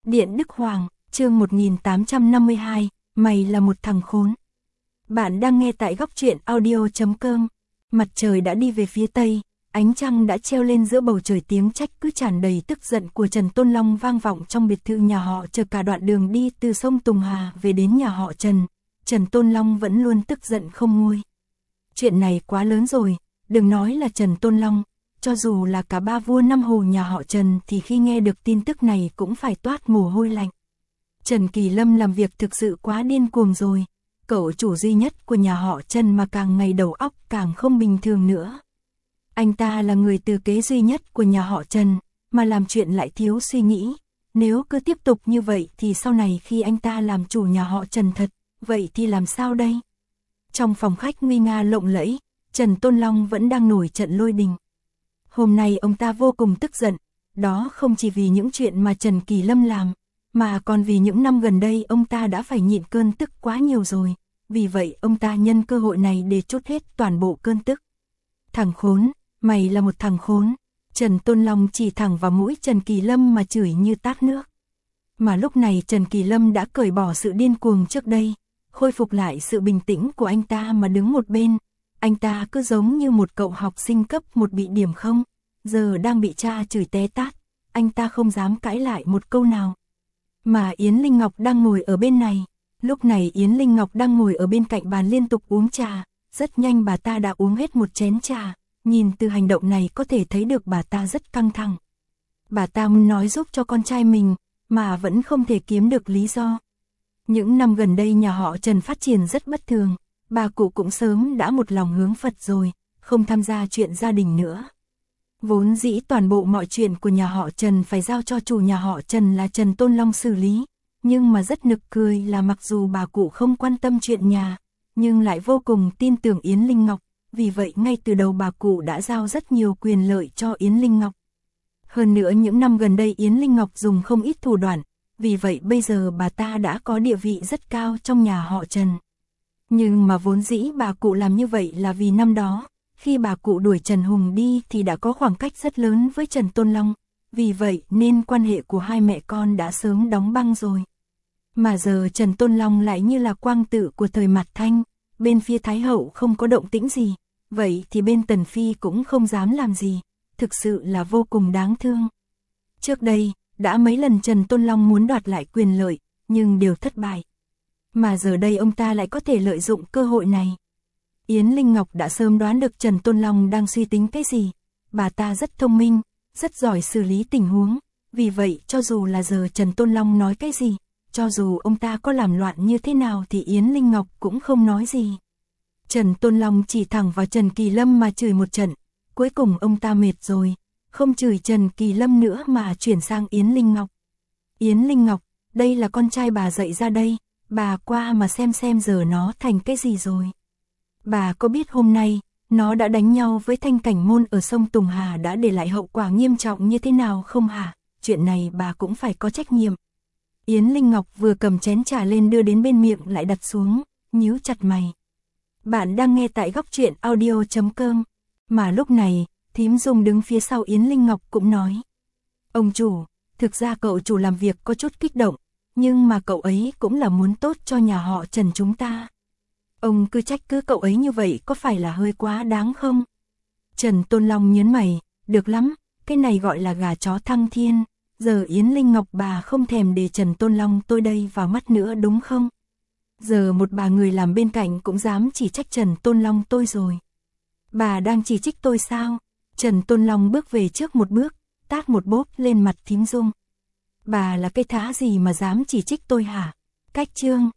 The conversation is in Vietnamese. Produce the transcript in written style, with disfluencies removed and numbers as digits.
Điện Đức Hoàng, chương 1852, mày là một thằng khốn. Bạn đang nghe tại góc truyện audio.com. Mặt trời đã đi về phía tây, ánh trăng đã treo lên giữa bầu trời, tiếng trách cứ tràn đầy tức giận của Trần Tôn Long vang vọng trong biệt thự nhà họ Chờ. Cả đoạn đường đi từ sông Tùng Hà về đến nhà họ Trần, Trần Tôn Long vẫn luôn tức giận không nguôi. Chuyện này quá lớn rồi, đừng nói là Trần Tôn Long, cho dù là cả ba vua năm hồ nhà họ Trần thì khi nghe được tin tức này cũng phải toát mồ hôi lạnh. Trần Kỳ Lâm làm việc thực sự quá điên cuồng rồi, cậu chủ duy nhất của nhà họ Trần mà càng ngày đầu óc càng không bình thường nữa. Anh ta là người thừa kế duy nhất của nhà họ Trần, mà làm chuyện lại thiếu suy nghĩ. Nếu cứ tiếp tục như vậy thì sau này khi anh ta làm chủ nhà họ Trần thật, vậy thì làm sao đây? Trong phòng khách nguy nga lộng lẫy, Trần Tôn Long vẫn đang nổi trận lôi đình. Hôm nay ông ta vô cùng tức giận, đó không chỉ vì những chuyện mà Trần Kỳ Lâm làm, mà còn vì những năm gần đây ông ta đã phải nhịn cơn tức quá nhiều rồi. Vì vậy ông ta nhân cơ hội này để trút hết toàn bộ cơn tức. Thằng khốn, mày là một thằng khốn. Trần Tôn Long chỉ thẳng vào mũi Trần Kỳ Lâm mà chửi như tát nước. Mà lúc này Trần Kỳ Lâm đã cởi bỏ sự điên cuồng trước đây, khôi phục lại sự bình tĩnh của anh ta mà đứng một bên. Anh ta cứ giống như một cậu học sinh cấp 1 bị điểm không, giờ đang bị cha chửi té tát, anh ta không dám cãi lại một câu nào. Mà Yến Linh Ngọc đang ngồi ở bên này, lúc này Yến Linh Ngọc đang ngồi ở bên cạnh bàn liên tục uống trà, rất nhanh bà ta đã uống hết một chén trà, nhìn từ hành động này có thể thấy được bà ta rất căng thẳng. Bà ta muốn nói giúp cho con trai mình, mà vẫn không thể kiếm được lý do. Những năm gần đây nhà họ Trần phát triển rất bất thường, bà cụ cũng sớm đã một lòng hướng Phật rồi, không tham gia chuyện gia đình nữa. Vốn dĩ toàn bộ mọi chuyện của nhà họ Trần phải giao cho chủ nhà họ Trần là Trần Tôn Long xử lý, nhưng mà rất nực cười là mặc dù bà cụ không quan tâm chuyện nhà, nhưng lại vô cùng tin tưởng Yến Linh Ngọc, vì vậy ngay từ đầu bà cụ đã giao rất nhiều quyền lợi cho Yến Linh Ngọc. Hơn nữa những năm gần đây Yến Linh Ngọc dùng không ít thủ đoạn, vì vậy bây giờ bà ta đã có địa vị rất cao trong nhà họ Trần. Nhưng mà vốn dĩ bà cụ làm như vậy là vì năm đó, khi bà cụ đuổi Trần Hùng đi thì đã có khoảng cách rất lớn với Trần Tôn Long, vì vậy nên quan hệ của hai mẹ con đã sớm đóng băng rồi. Mà giờ Trần Tôn Long lại như là quang tự của thời Mạt Thanh, bên phía Thái Hậu không có động tĩnh gì, vậy thì bên Tần Phi cũng không dám làm gì, thực sự là vô cùng đáng thương. Trước đây, đã mấy lần Trần Tôn Long muốn đoạt lại quyền lợi, nhưng đều thất bại. Mà giờ đây ông ta lại có thể lợi dụng cơ hội này. Yến Linh Ngọc đã sớm đoán được Trần Tôn Long đang suy tính cái gì. Bà ta rất thông minh, rất giỏi xử lý tình huống. Vì vậy cho dù là giờ Trần Tôn Long nói cái gì, cho dù ông ta có làm loạn như thế nào thì Yến Linh Ngọc cũng không nói gì. Trần Tôn Long chỉ thẳng vào Trần Kỳ Lâm mà chửi một trận. Cuối cùng ông ta mệt rồi, không chửi Trần Kỳ Lâm nữa mà chuyển sang Yến Linh Ngọc. Yến Linh Ngọc, đây là con trai bà dạy ra đây, bà qua mà xem giờ nó thành cái gì rồi. Bà có biết hôm nay, nó đã đánh nhau với Thanh Cảnh Môn ở sông Tùng Hà đã để lại hậu quả nghiêm trọng như thế nào không hả? Chuyện này bà cũng phải có trách nhiệm. Yến Linh Ngọc vừa cầm chén trà lên đưa đến bên miệng lại đặt xuống, nhíu chặt mày. Bạn đang nghe tại góc truyện audio.com. Mà lúc này, Thím Dung đứng phía sau Yến Linh Ngọc cũng nói. Ông chủ, thực ra cậu chủ làm việc có chút kích động, nhưng mà cậu ấy cũng là muốn tốt cho nhà họ Trần chúng ta. Ông cứ trách cứ cậu ấy như vậy có phải là hơi quá đáng không? Trần Tôn Long nhớn mày, được lắm, cái này gọi là gà chó thăng thiên. Giờ Yến Linh Ngọc bà không thèm để Trần Tôn Long tôi đây vào mắt nữa đúng không? Giờ một bà người làm bên cạnh cũng dám chỉ trách Trần Tôn Long tôi rồi. Bà đang chỉ trích tôi sao? Trần Tôn Long bước về trước một bước, tát một bốp lên mặt Thím Dung. Bà là cái thá gì mà dám chỉ trích tôi hả? Cách chương